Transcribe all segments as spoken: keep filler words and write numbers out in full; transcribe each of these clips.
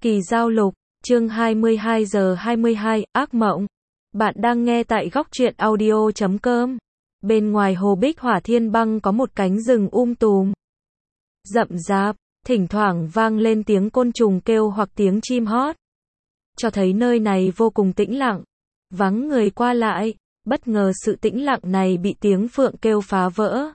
Kỳ Giao Lục, chương hai mươi hai giờ hai mươi hai, ác mộng. Bạn đang nghe tại góc truyện audio chấm com. Bên ngoài hồ Bích Hỏa Thiên Băng có một cánh rừng um tùm. Rậm rạp, thỉnh thoảng vang lên tiếng côn trùng kêu hoặc tiếng chim hót. Cho thấy nơi này vô cùng tĩnh lặng, vắng người qua lại. Bất ngờ sự tĩnh lặng này bị tiếng phượng kêu phá vỡ.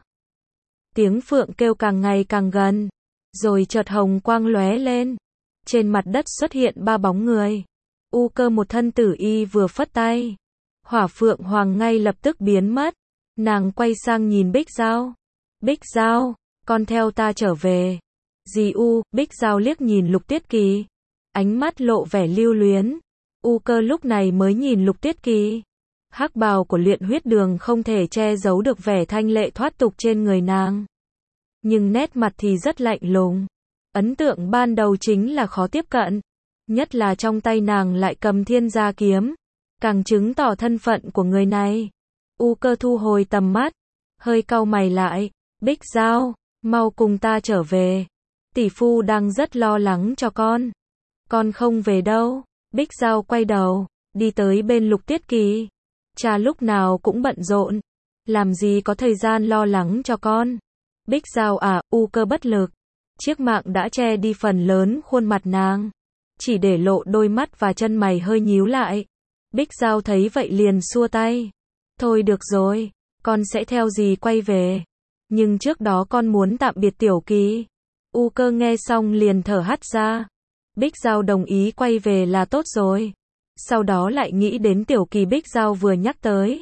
Tiếng phượng kêu càng ngày càng gần, rồi chợt hồng quang lóe lên. Trên mặt đất xuất hiện ba bóng người. U Cơ một thân tử y vừa phất tay, Hỏa Phượng Hoàng ngay lập tức biến mất. Nàng quay sang nhìn Bích Giao. Bích Giao, con theo ta trở về. Dì U, Bích Giao liếc nhìn Lục Tiết Kỳ, ánh mắt lộ vẻ lưu luyến. U Cơ lúc này mới nhìn Lục Tiết Kỳ. Hắc bào của Luyện Huyết Đường không thể che giấu được vẻ thanh lệ thoát tục trên người nàng, nhưng nét mặt thì rất lạnh lùng. Ấn tượng ban đầu chính là khó tiếp cận, nhất là trong tay nàng lại cầm Thiên Gia kiếm, càng chứng tỏ thân phận của người này. U Cơ thu hồi tầm mắt, hơi cau mày lại. Bích Giao, mau cùng ta trở về. Tỷ phu đang rất lo lắng cho con. Con không về đâu. Bích Giao quay đầu, đi tới bên Lục Tiết Kỳ. Cha lúc nào cũng bận rộn, làm gì có thời gian lo lắng cho con. Bích Giao à, U Cơ bất lực. Chiếc mạng đã che đi phần lớn khuôn mặt nàng, chỉ để lộ đôi mắt và chân mày hơi nhíu lại. Bích Giao thấy vậy liền xua tay. Thôi được rồi, con sẽ theo dì quay về. Nhưng trước đó con muốn tạm biệt Tiểu Kỳ. U Cơ nghe xong liền thở hắt ra. Bích Giao đồng ý quay về là tốt rồi. Sau đó lại nghĩ đến Tiểu Kỳ Bích Giao vừa nhắc tới.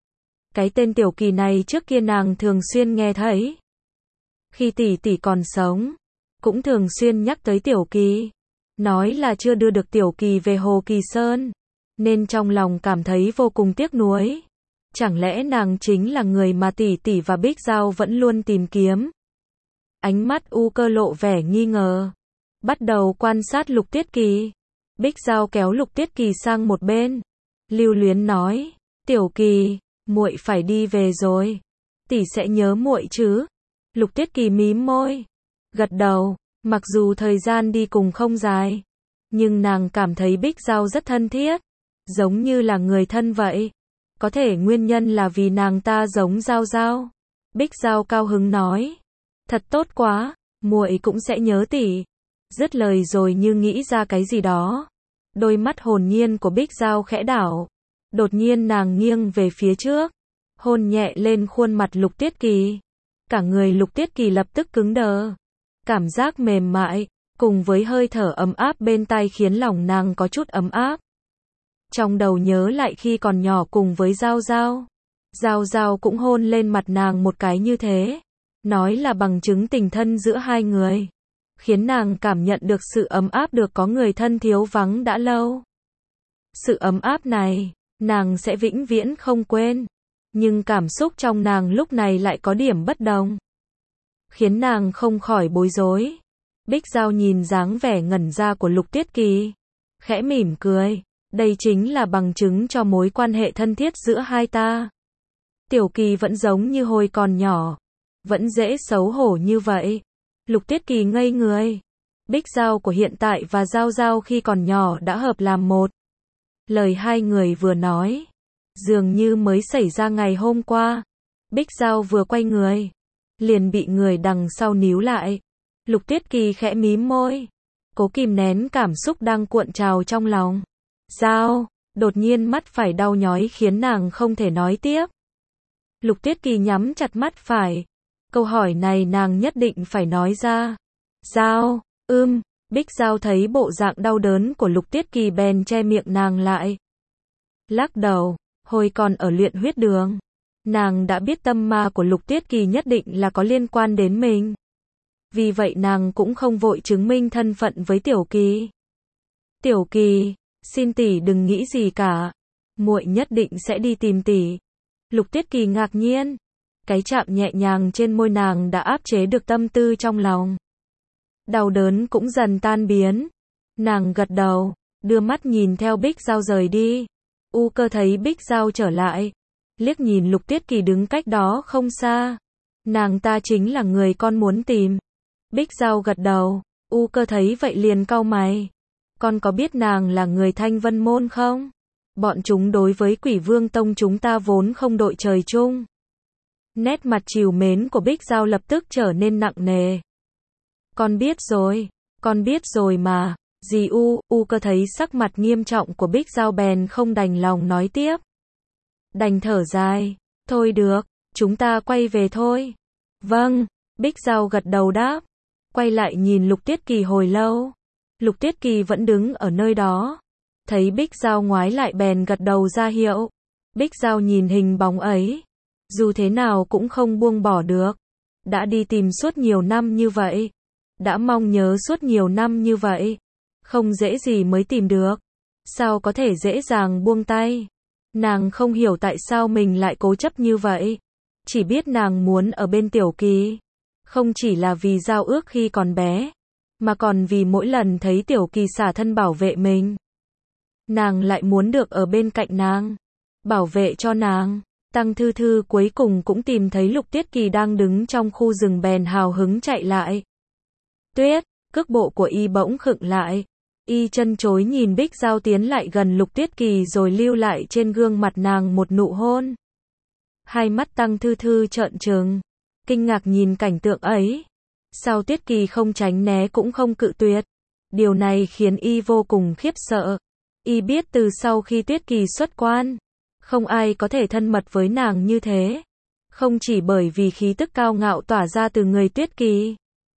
Cái tên Tiểu Kỳ này trước kia nàng thường xuyên nghe thấy. Khi tỷ tỷ còn sống, cũng thường xuyên nhắc tới Tiểu Kỳ, nói là chưa đưa được Tiểu Kỳ về Hồ Kỳ Sơn, nên trong lòng cảm thấy vô cùng tiếc nuối. Chẳng lẽ nàng chính là người mà tỷ tỷ và Bích Giao vẫn luôn tìm kiếm? Ánh mắt U Cơ lộ vẻ nghi ngờ, bắt đầu quan sát Lục Tiết Kỳ. Bích Giao kéo Lục Tiết Kỳ sang một bên, lưu luyến nói: Tiểu Kỳ, muội phải đi về rồi, tỷ sẽ nhớ muội chứ? Lục Tiết Kỳ mím môi, gật đầu. Mặc dù thời gian đi cùng không dài, nhưng nàng cảm thấy Bích Giao rất thân thiết, giống như là người thân vậy. Có thể nguyên nhân là vì nàng ta giống Giao Giao. Bích Giao cao hứng nói: thật tốt quá, muội cũng sẽ nhớ tỷ. Dứt lời rồi như nghĩ ra cái gì đó, đôi mắt hồn nhiên của Bích Giao khẽ đảo. Đột nhiên nàng nghiêng về phía trước, hôn nhẹ lên khuôn mặt Lục Tiết Kỳ. Cả người Lục Tiết Kỳ lập tức cứng đờ. Cảm giác mềm mại, cùng với hơi thở ấm áp bên tai khiến lòng nàng có chút ấm áp. Trong đầu nhớ lại khi còn nhỏ cùng với Giao Giao. Giao Giao cũng hôn lên mặt nàng một cái như thế, nói là bằng chứng tình thân giữa hai người, khiến nàng cảm nhận được sự ấm áp được có người thân thiếu vắng đã lâu. Sự ấm áp này, nàng sẽ vĩnh viễn không quên. Nhưng cảm xúc trong nàng lúc này lại có điểm bất đồng, khiến nàng không khỏi bối rối. Bích Giao nhìn dáng vẻ ngẩn ra của Lục Tiết Kỳ, khẽ mỉm cười. Đây chính là bằng chứng cho mối quan hệ thân thiết giữa hai ta. Tiểu Kỳ vẫn giống như hồi còn nhỏ, vẫn dễ xấu hổ như vậy. Lục Tiết Kỳ ngây người. Bích Giao của hiện tại và Giao Giao khi còn nhỏ đã hợp làm một. Lời hai người vừa nói, dường như mới xảy ra ngày hôm qua. Bích Giao vừa quay người, liền bị người đằng sau níu lại. Lục Tiết Kỳ khẽ mím môi, cố kìm nén cảm xúc đang cuộn trào trong lòng. Giao, đột nhiên mắt phải đau nhói khiến nàng không thể nói tiếp. Lục Tiết Kỳ nhắm chặt mắt phải. Câu hỏi này nàng nhất định phải nói ra. Giao, ưm, Bích Giao thấy bộ dạng đau đớn của Lục Tiết Kỳ bèn che miệng nàng lại. Lắc đầu, hồi còn ở Luyện Huyết Đường, nàng đã biết tâm ma của Lục Tiết Kỳ nhất định là có liên quan đến mình. Vì vậy nàng cũng không vội chứng minh thân phận với Tiểu Kỳ. Tiểu Kỳ, xin tỷ đừng nghĩ gì cả, muội nhất định sẽ đi tìm tỷ. Lục Tiết Kỳ ngạc nhiên, cái chạm nhẹ nhàng trên môi nàng đã áp chế được tâm tư trong lòng. Đau đớn cũng dần tan biến. Nàng gật đầu, đưa mắt nhìn theo Bích Giao rời đi. U Cơ thấy Bích Giao trở lại, liếc nhìn Lục Tiết Kỳ đứng cách đó không xa. Nàng ta chính là người con muốn tìm. Bích Giao gật đầu, U Cơ thấy vậy liền cau mày. con có biết nàng là người Thanh Vân Môn không? Bọn chúng đối với Quỷ Vương Tông chúng ta vốn không đội trời chung. Nét mặt trìu mến của Bích Giao lập tức trở nên nặng nề. Con biết rồi, con biết rồi mà. Dì U, U cơ thấy sắc mặt nghiêm trọng của Bích Giao bèn không đành lòng nói tiếp. Đành thở dài, thôi được, chúng ta quay về thôi. Vâng, Bích Giao gật đầu đáp. Quay lại nhìn Lục Tiết Kỳ hồi lâu. Lục Tiết Kỳ vẫn đứng ở nơi đó. Thấy Bích Giao ngoái lại bèn gật đầu ra hiệu. Bích Giao nhìn hình bóng ấy. Dù thế nào cũng không buông bỏ được. Đã đi tìm suốt nhiều năm như vậy. Đã mong nhớ suốt nhiều năm như vậy. Không dễ gì mới tìm được. Sao có thể dễ dàng buông tay. Nàng không hiểu tại sao mình lại cố chấp như vậy. Chỉ biết nàng muốn ở bên Tiểu Kỳ. Không chỉ là vì giao ước khi còn bé. Mà còn vì mỗi lần thấy Tiểu Kỳ xả thân bảo vệ mình. Nàng lại muốn được ở bên cạnh nàng. Bảo vệ cho nàng. Tăng Thư Thư cuối cùng cũng tìm thấy Lục Tiết Kỳ đang đứng trong khu rừng bèn hào hứng chạy lại. Tuyết, cước bộ của y bỗng khựng lại. Y chân chối nhìn Bích Giao tiến lại gần Lục Tiết Kỳ rồi lưu lại trên gương mặt nàng một nụ hôn. Hai mắt Tăng Thư Thư trợn trừng, kinh ngạc nhìn cảnh tượng ấy. Sao Tiết Kỳ không tránh né cũng không cự tuyệt. Điều này khiến y vô cùng khiếp sợ. Y biết từ sau khi Tiết Kỳ xuất quan, không ai có thể thân mật với nàng như thế. Không chỉ bởi vì khí tức cao ngạo tỏa ra từ người Tiết Kỳ,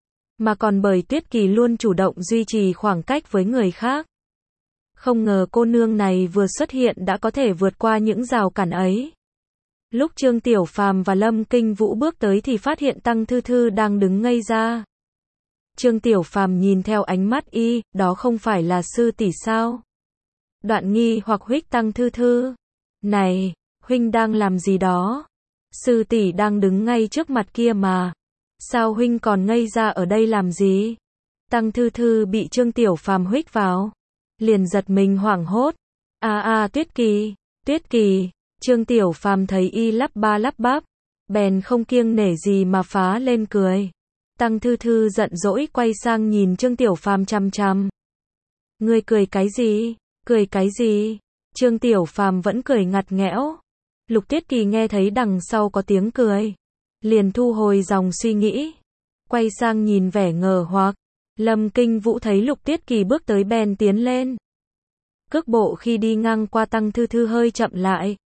mà còn bởi Tiết Kỳ luôn chủ động duy trì khoảng cách với người khác. Không ngờ cô nương này vừa xuất hiện đã có thể vượt qua những rào cản ấy. Lúc Trương Tiểu Phàm và Lâm Kinh Vũ bước tới thì phát hiện Tăng Thư Thư đang đứng ngây ra. Trương Tiểu Phàm nhìn theo ánh mắt y, đó không phải là sư tỷ sao? Đoạn nghi hoặc huých Tăng Thư Thư. Này, huynh đang làm gì đó? Sư tỷ đang đứng ngay trước mặt kia mà. Sao huynh còn ngây ra ở đây làm gì? Tăng Thư Thư bị Trương Tiểu Phàm huých vào. Liền giật mình hoảng hốt. À à Tuyết Kỳ, Tuyết Kỳ. Trương Tiểu Phàm thấy y lắp ba lắp bắp. Bèn không kiêng nể gì mà phá lên cười. Tăng Thư Thư giận dỗi quay sang nhìn Trương Tiểu Phàm chằm chằm. Ngươi cười cái gì? Cười cái gì? Trương Tiểu Phàm vẫn cười ngặt nghẽo. Lục Tiết Kỳ nghe thấy đằng sau có tiếng cười. Liền thu hồi dòng suy nghĩ. Quay sang nhìn vẻ ngờ hoặc. Lâm Kinh Vũ thấy Lục Tiết Kỳ bước tới bèn tiến lên. Cước bộ khi đi ngang qua Tăng Thư Thư hơi chậm lại.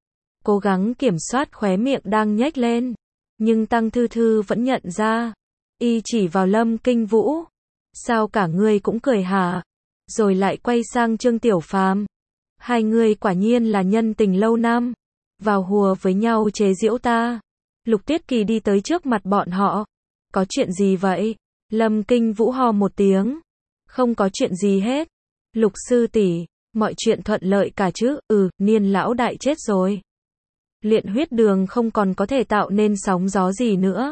Cố gắng kiểm soát khóe miệng đang nhếch lên. Nhưng Tăng Thư Thư vẫn nhận ra. Y chỉ vào Lâm Kinh Vũ. Sao cả ngươi cũng cười hả? Rồi lại quay sang Trương Tiểu Phàm. Hai người quả nhiên là nhân tình lâu năm. Vào hùa với nhau chế giễu ta. Lục Tiết Kỳ đi tới trước mặt bọn họ. Có chuyện gì vậy? Lâm Kinh Vũ ho một tiếng. Không có chuyện gì hết. Lục sư tỷ, mọi chuyện thuận lợi cả chứ? Ừ, Niên lão đại chết rồi. Luyện huyết đường không còn có thể tạo nên sóng gió gì nữa.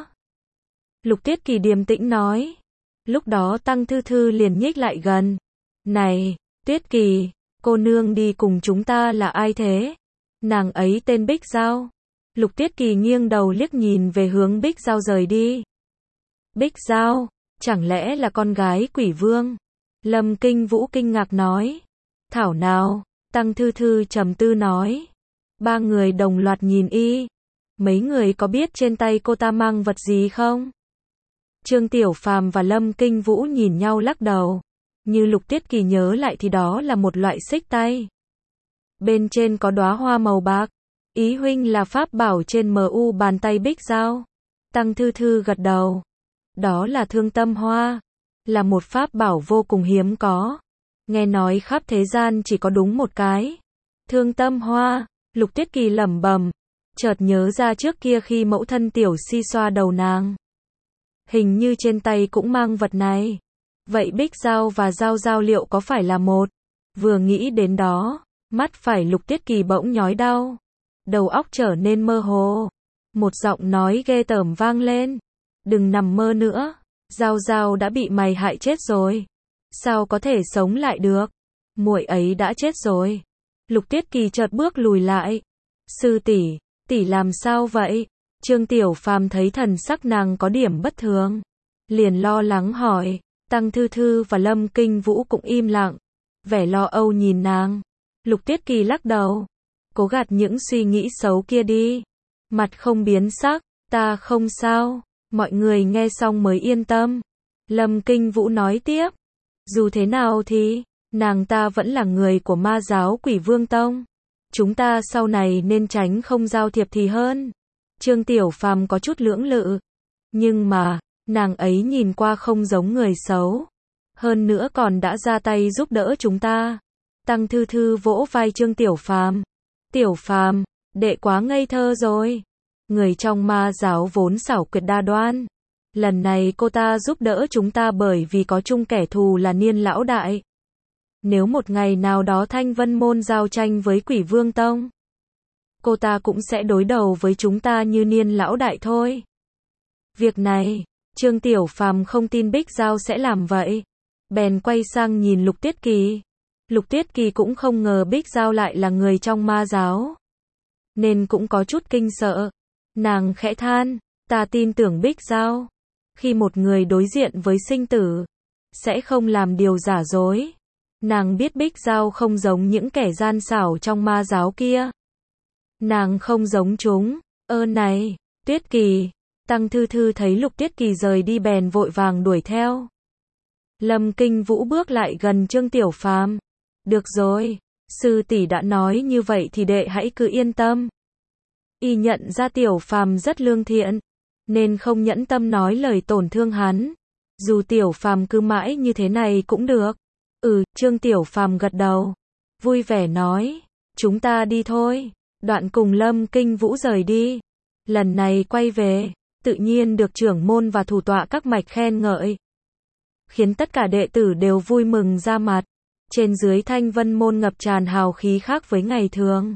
Lục Tiết Kỳ điềm tĩnh nói. Lúc đó Tăng Thư Thư liền nhích lại gần. Này, Tiết Kỳ, cô nương đi cùng chúng ta là ai thế? Nàng ấy tên Bích Giao. Lục Tiết Kỳ nghiêng đầu liếc nhìn về hướng Bích Giao rời đi. Bích Giao, chẳng lẽ là con gái Quỷ Vương? Lâm Kinh Vũ kinh ngạc nói. Thảo nào, Tăng Thư Thư trầm tư nói. Ba người đồng loạt nhìn y. Mấy người có biết trên tay cô ta mang vật gì không? Trương Tiểu Phàm và Lâm Kinh Vũ nhìn nhau lắc đầu. Như Lục Tiết Kỳ nhớ lại thì đó là một loại xích tay. Bên trên có đóa hoa màu bạc. Ý huynh là pháp bảo trên mu bàn tay Bích Giao. Tăng Thư Thư gật đầu. Đó là Thương Tâm Hoa. Là một pháp bảo vô cùng hiếm có. Nghe nói khắp thế gian chỉ có đúng một cái. Thương Tâm Hoa. Lục Tiết Kỳ lẩm bẩm. Chợt nhớ ra trước kia khi mẫu thân Tiểu Si xoa đầu nàng. Hình như trên tay cũng mang vật này. Vậy Bích Giao và Giao Giao liệu có phải là một? Vừa nghĩ đến đó, mắt phải Lục Tiết Kỳ bỗng nhói đau. Đầu óc trở nên mơ hồ. Một giọng nói ghê tởm vang lên. Đừng nằm mơ nữa. Giao Giao đã bị mày hại chết rồi. Sao có thể sống lại được? Muội ấy đã chết rồi. Lục Tiết Kỳ chợt bước lùi lại. Sư tỷ, tỷ làm sao vậy? Trương Tiểu Phàm thấy thần sắc nàng có điểm bất thường. Liền lo lắng hỏi. Tăng Thư Thư và Lâm Kinh Vũ cũng im lặng. vẻ lo âu nhìn nàng. Lục Tuyết Kỳ lắc đầu. Cố gạt những suy nghĩ xấu kia đi. Mặt không biến sắc, ta không sao. Mọi người nghe xong mới yên tâm. Lâm Kinh Vũ nói tiếp. Dù thế nào thì, nàng ta vẫn là người của ma giáo Quỷ Vương Tông. Chúng ta sau này nên tránh không giao thiệp thì hơn. Trương Tiểu Phàm có chút lưỡng lự. Nhưng mà, nàng ấy nhìn qua không giống người xấu. Hơn nữa còn đã ra tay giúp đỡ chúng ta. Tăng Thư Thư vỗ vai Trương Tiểu Phàm. Tiểu Phàm, đệ quá ngây thơ rồi. Người trong ma giáo vốn xảo quyệt đa đoan. Lần này cô ta giúp đỡ chúng ta bởi vì có chung kẻ thù là Niên lão đại. Nếu một ngày nào đó Thanh Vân Môn giao tranh với Quỷ Vương Tông, cô ta cũng sẽ đối đầu với chúng ta như Niên lão đại thôi. Việc này, Trương Tiểu Phàm không tin Bích Giao sẽ làm vậy. Bèn quay sang nhìn Lục Tuyết Kỳ. Lục Tuyết Kỳ cũng không ngờ Bích Giao lại là người trong ma giáo. Nên cũng có chút kinh sợ. Nàng khẽ than, ta tin tưởng Bích Giao. Khi một người đối diện với sinh tử, sẽ không làm điều giả dối. Nàng biết Bích Giao không giống những kẻ gian xảo trong ma giáo kia. Nàng không giống chúng. Ơ này, Tuyết Kỳ. Tăng Thư Thư thấy Lục Tuyết Kỳ rời đi bèn vội vàng đuổi theo. Lâm Kinh Vũ bước lại gần Trương Tiểu Phàm. Được rồi, sư tỷ đã nói như vậy thì đệ hãy cứ yên tâm. Y nhận ra Tiểu Phàm rất lương thiện, nên không nhẫn tâm nói lời tổn thương hắn. Dù Tiểu Phàm cứ mãi như thế này cũng được. Ừ, Trương Tiểu Phàm gật đầu. Vui vẻ nói, chúng ta đi thôi. Đoạn cùng Lâm Kinh Vũ rời đi. Lần này quay về, tự nhiên được trưởng môn và thủ tọa các mạch khen ngợi. Khiến tất cả đệ tử đều vui mừng ra mặt. Trên dưới Thanh Vân Môn ngập tràn hào khí khác với ngày thường.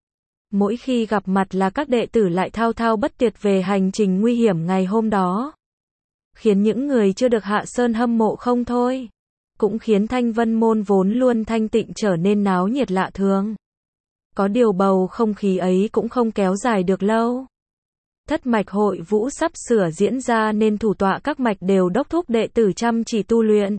Mỗi khi gặp mặt là các đệ tử lại thao thao bất tuyệt về hành trình nguy hiểm ngày hôm đó. Khiến những người chưa được hạ sơn hâm mộ không thôi. Cũng khiến Thanh Vân Môn vốn luôn thanh tịnh trở nên náo nhiệt lạ thường. Có điều bầu không khí ấy cũng không kéo dài được lâu. Thất mạch hội vũ sắp sửa diễn ra nên thủ tọa các mạch đều đốc thúc đệ tử chăm chỉ tu luyện.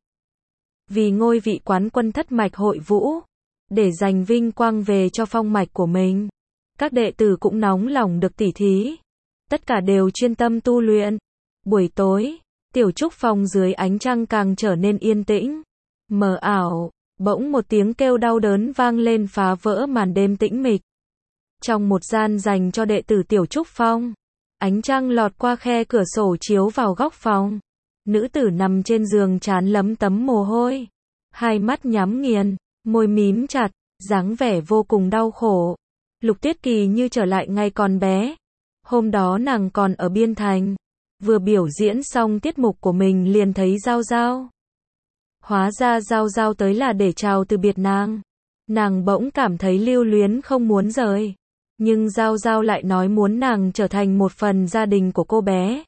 Vì ngôi vị quán quân thất mạch hội vũ, để giành vinh quang về cho phong mạch của mình. Các đệ tử cũng nóng lòng được tỉ thí. Tất cả đều chuyên tâm tu luyện. Buổi tối, tiểu trúc phòng dưới ánh trăng càng trở nên yên tĩnh, mờ ảo. Bỗng một tiếng kêu đau đớn vang lên phá vỡ màn đêm tĩnh mịch. Trong một gian dành cho đệ tử tiểu trúc phong, ánh trăng lọt qua khe cửa sổ chiếu vào góc phòng. Nữ tử nằm trên giường trán lấm tấm mồ hôi, hai mắt nhắm nghiền, môi mím chặt, dáng vẻ vô cùng đau khổ. Lục Tuyết Kỳ như trở lại ngày còn bé. Hôm đó nàng còn ở Biên Thành, vừa biểu diễn xong tiết mục của mình liền thấy Giao Giao. Hóa ra Giao Giao tới là để chào từ biệt nàng. Nàng bỗng cảm thấy lưu luyến không muốn rời. Nhưng Giao Giao lại nói muốn nàng trở thành một phần gia đình của cô bé.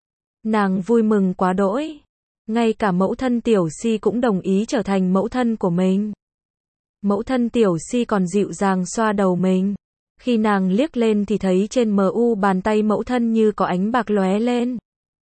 Nàng vui mừng quá đỗi. Ngay cả mẫu thân Tiểu Si cũng đồng ý trở thành mẫu thân của mình. Mẫu thân Tiểu Si còn dịu dàng xoa đầu mình. Khi nàng liếc lên thì thấy trên mờ u bàn tay mẫu thân như có ánh bạc lóe lên.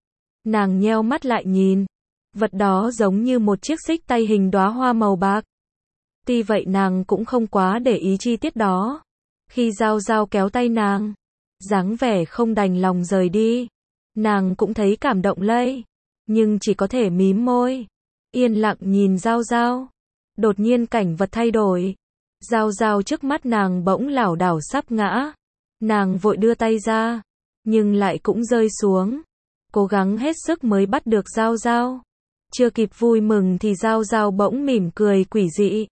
Nàng nheo mắt lại nhìn. Vật đó giống như một chiếc xích tay hình đóa hoa màu bạc. Tuy vậy nàng cũng không quá để ý chi tiết đó. Khi Giao Giao kéo tay nàng, dáng vẻ không đành lòng rời đi, nàng cũng thấy cảm động lây, nhưng chỉ có thể mím môi, yên lặng nhìn Giao Giao. Đột nhiên cảnh vật thay đổi. Giao Giao trước mắt nàng bỗng lảo đảo sắp ngã. Nàng vội đưa tay ra, nhưng lại cũng rơi xuống. Cố gắng hết sức mới bắt được Giao Giao. Chưa kịp vui mừng thì Giao Giao bỗng mỉm cười quỷ dị.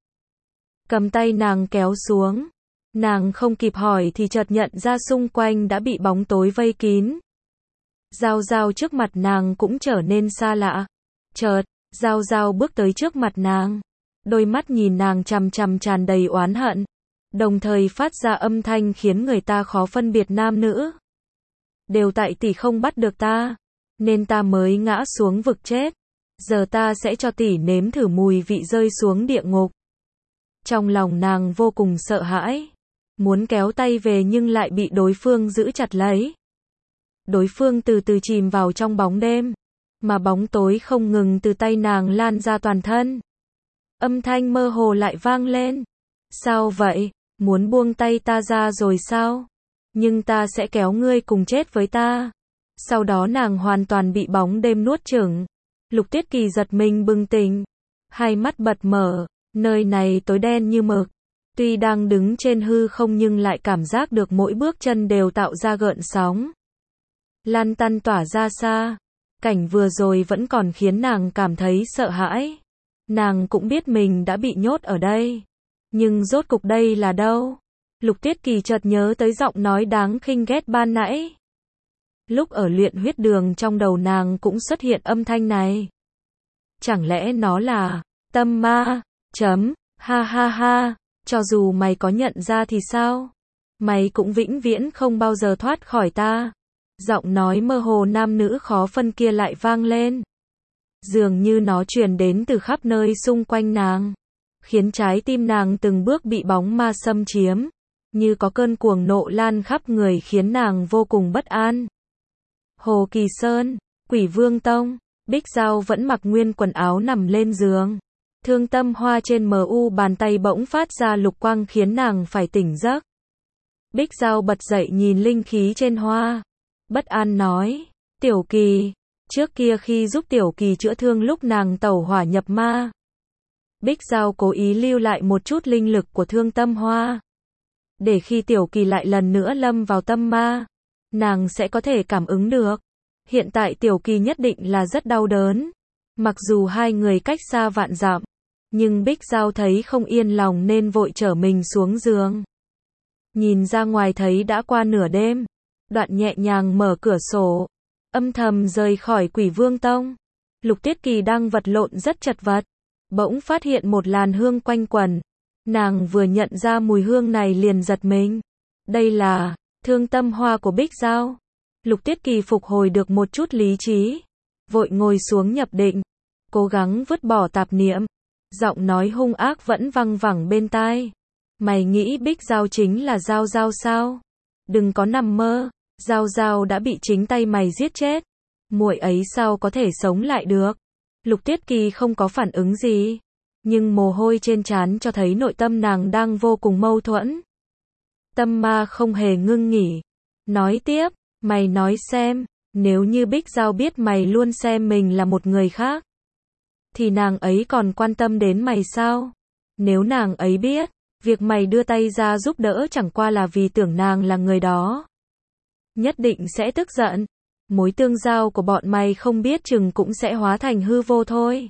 Cầm tay nàng kéo xuống. Nàng không kịp hỏi thì chợt nhận ra xung quanh đã bị bóng tối vây kín. Giao Giao trước mặt nàng cũng trở nên xa lạ. Chợt, Giao Giao bước tới trước mặt nàng. Đôi mắt nhìn nàng chằm chằm tràn đầy oán hận. Đồng thời phát ra âm thanh khiến người ta khó phân biệt nam nữ. Đều tại tỷ không bắt được ta, nên ta mới ngã xuống vực chết. Giờ ta sẽ cho tỷ nếm thử mùi vị rơi xuống địa ngục. Trong lòng nàng vô cùng sợ hãi. Muốn kéo tay về nhưng lại bị đối phương giữ chặt lấy. Đối phương từ từ chìm vào trong bóng đêm. Mà bóng tối không ngừng từ tay nàng lan ra toàn thân. Âm thanh mơ hồ lại vang lên. Sao vậy? Muốn buông tay ta ra rồi sao? Nhưng ta sẽ kéo ngươi cùng chết với ta. Sau đó nàng hoàn toàn bị bóng đêm nuốt chửng. Lục Tuyết Kỳ giật mình bừng tỉnh. Hai mắt bật mở, nơi này tối đen như mực. Tuy đang đứng trên hư không nhưng lại cảm giác được mỗi bước chân đều tạo ra gợn sóng. Lan tăn tỏa ra xa. Cảnh vừa rồi vẫn còn khiến nàng cảm thấy sợ hãi. Nàng cũng biết mình đã bị nhốt ở đây. Nhưng rốt cục đây là đâu? Lục Tuyết Kỳ chợt nhớ tới giọng nói đáng khinh ghét ban nãy. Lúc ở luyện huyết đường trong đầu nàng cũng xuất hiện âm thanh này. Chẳng lẽ nó là tâm ma? Chấm, ha ha ha, cho dù mày có nhận ra thì sao? Mày cũng vĩnh viễn không bao giờ thoát khỏi ta. Giọng nói mơ hồ nam nữ khó phân kia lại vang lên. Dường như nó truyền đến từ khắp nơi xung quanh nàng, khiến trái tim nàng từng bước bị bóng ma xâm chiếm, như có cơn cuồng nộ lan khắp người khiến nàng vô cùng bất an. Hồ Kỳ Sơn, Quỷ Vương Tông, Bích Giao vẫn mặc nguyên quần áo nằm lên giường. Thương Tâm Hoa trên mờ u bàn tay bỗng phát ra lục quang khiến nàng phải tỉnh giấc. Bích Giao bật dậy nhìn linh khí trên hoa. Bất an nói, Tiểu Kỳ, trước kia khi giúp Tiểu Kỳ chữa thương lúc nàng tẩu hỏa nhập ma, Bích Giao cố ý lưu lại một chút linh lực của Thương Tâm Hoa. Để khi Tiểu Kỳ lại lần nữa lâm vào tâm ma, nàng sẽ có thể cảm ứng được. Hiện tại Tiểu Kỳ nhất định là rất đau đớn. Mặc dù hai người cách xa vạn dặm, nhưng Bích Giao thấy không yên lòng nên vội trở mình xuống giường. Nhìn ra ngoài thấy đã qua nửa đêm. Đoạn nhẹ nhàng mở cửa sổ, âm thầm rời khỏi Quỷ Vương Tông. Lục Tuyết Kỳ đang vật lộn rất chật vật, bỗng phát hiện một làn hương quanh quẩn. Nàng vừa nhận ra mùi hương này liền giật mình. Đây là Thương Tâm Hoa của Bích Giao. Lục Tuyết Kỳ phục hồi được một chút lý trí, vội ngồi xuống nhập định, cố gắng vứt bỏ tạp niệm. Giọng nói hung ác vẫn văng vẳng bên tai. Mày nghĩ Bích Giao chính là Giao Giao sao? Đừng có nằm mơ. Giao Giao đã bị chính tay mày giết chết. Muội ấy sao có thể sống lại được? Lục Tuyết Kỳ không có phản ứng gì, nhưng mồ hôi trên trán cho thấy nội tâm nàng đang vô cùng mâu thuẫn. Tâm ma không hề ngưng nghỉ. Nói tiếp, mày nói xem, nếu như Bích Giao biết mày luôn xem mình là một người khác, thì nàng ấy còn quan tâm đến mày sao? Nếu nàng ấy biết, việc mày đưa tay ra giúp đỡ chẳng qua là vì tưởng nàng là người đó, nhất định sẽ tức giận. Mối tương giao của bọn mày không biết chừng cũng sẽ hóa thành hư vô thôi.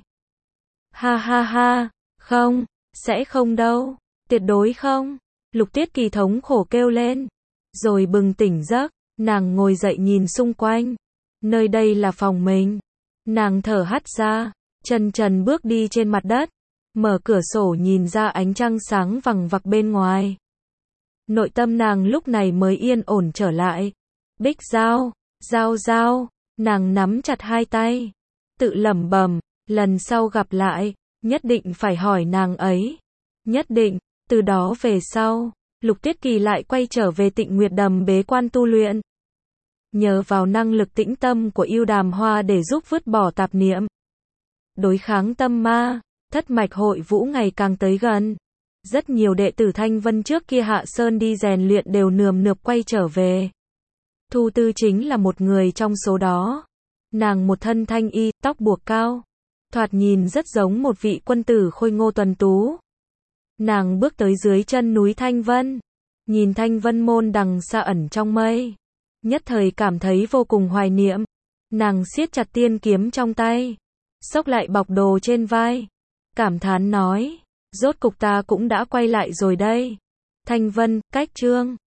Ha ha ha, không, sẽ không đâu, tuyệt đối không. Lục Tuyết Kỳ thống khổ kêu lên, rồi bừng tỉnh giấc, nàng ngồi dậy nhìn xung quanh. Nơi đây là phòng mình. Nàng thở hắt ra, chân trần bước đi trên mặt đất, mở cửa sổ nhìn ra ánh trăng sáng vằng vặc bên ngoài. Nội tâm nàng lúc này mới yên ổn trở lại. Bích Giao, Giao Giao, nàng nắm chặt hai tay, tự lẩm bẩm, lần sau gặp lại, nhất định phải hỏi nàng ấy. Nhất định. Từ đó về sau, Lục Tuyết Kỳ lại quay trở về Tịnh Nguyệt Đầm bế quan tu luyện. Nhờ vào năng lực tĩnh tâm của Yêu Đàm Hoa để giúp vứt bỏ tạp niệm, đối kháng tâm ma, thất mạch hội vũ ngày càng tới gần. Rất nhiều đệ tử Thanh Vân trước kia hạ sơn đi rèn luyện đều nườm nượp quay trở về. Thu Tư chính là một người trong số đó. Nàng một thân thanh y, tóc buộc cao, thoạt nhìn rất giống một vị quân tử khôi ngô tuấn tú. Nàng bước tới dưới chân núi Thanh Vân, nhìn Thanh Vân môn đằng xa ẩn trong mây, nhất thời cảm thấy vô cùng hoài niệm. Nàng siết chặt tiên kiếm trong tay, xốc lại bọc đồ trên vai, cảm thán nói, rốt cục ta cũng đã quay lại rồi đây. Thanh Vân, cách chương